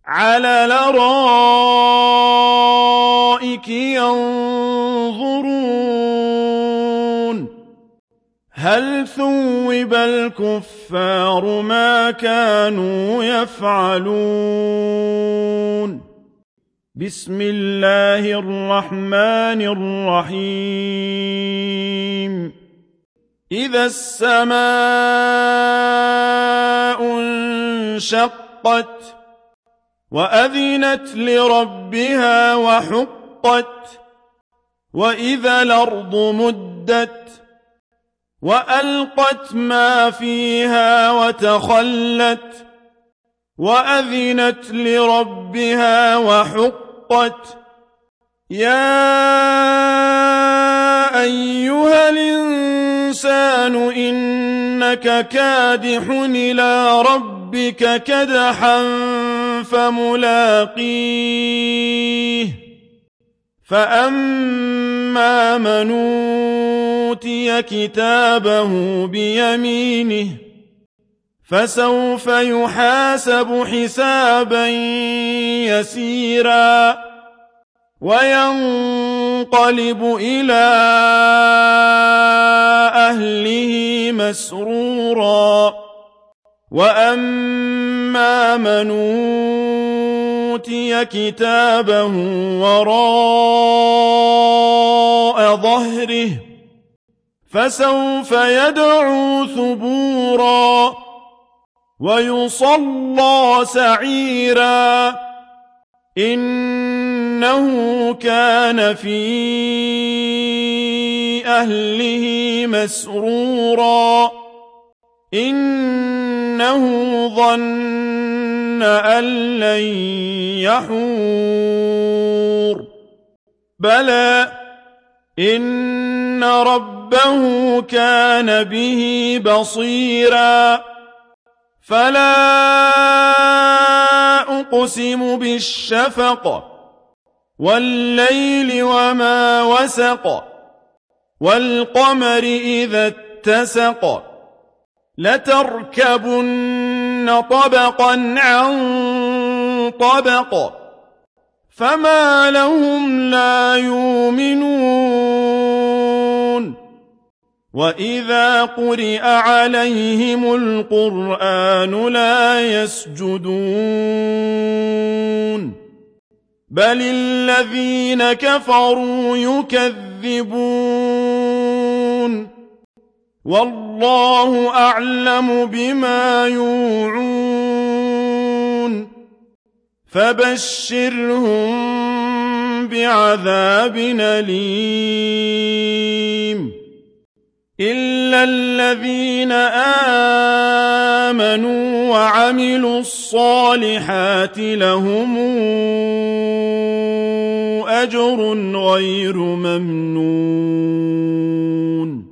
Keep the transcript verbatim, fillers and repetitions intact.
عَلَى الْأَرَائِكِ يَنظُرُونَ هَلْ ثُوِّبَ الْكُفَّارُ مَا كَانُوا يَفْعَلُونَ بسم الله الرحمن الرحيم إذا السماء انشقت وأذنت لربها وحقت وإذا الأرض مدت وألقت ما فيها وتخلت وأذنت لربها وحقت يا أيها الإنسان إنك كادح إلى ربك كدحا فملاقيه فأما من أوتي كتابه بيمينه فسوف يحاسب حسابا يسيرا وينقلب إلى أهله مسرورا وأما من أوتي كتابه وراء ظهره فسوف يدعو ثبورا ويصلى سعيرا إنه كان في أهله مسرورا إنه ظن أن لن يحور بلى إن ربه كان به بصيرا فلا أقسم بالشفق والليل وما وسق والقمر إذا اتسق لتركبن طبقا عن طبق فما لهم لا يؤمنون وإذا قرئ عليهم القرآن لا يسجدون بل الذين كفروا يكذبون والله أعلم بما يوعون فبشرهم بعذاب أليم إلا الذين آمنوا وعملوا الصالحات لهم أجر غير ممنون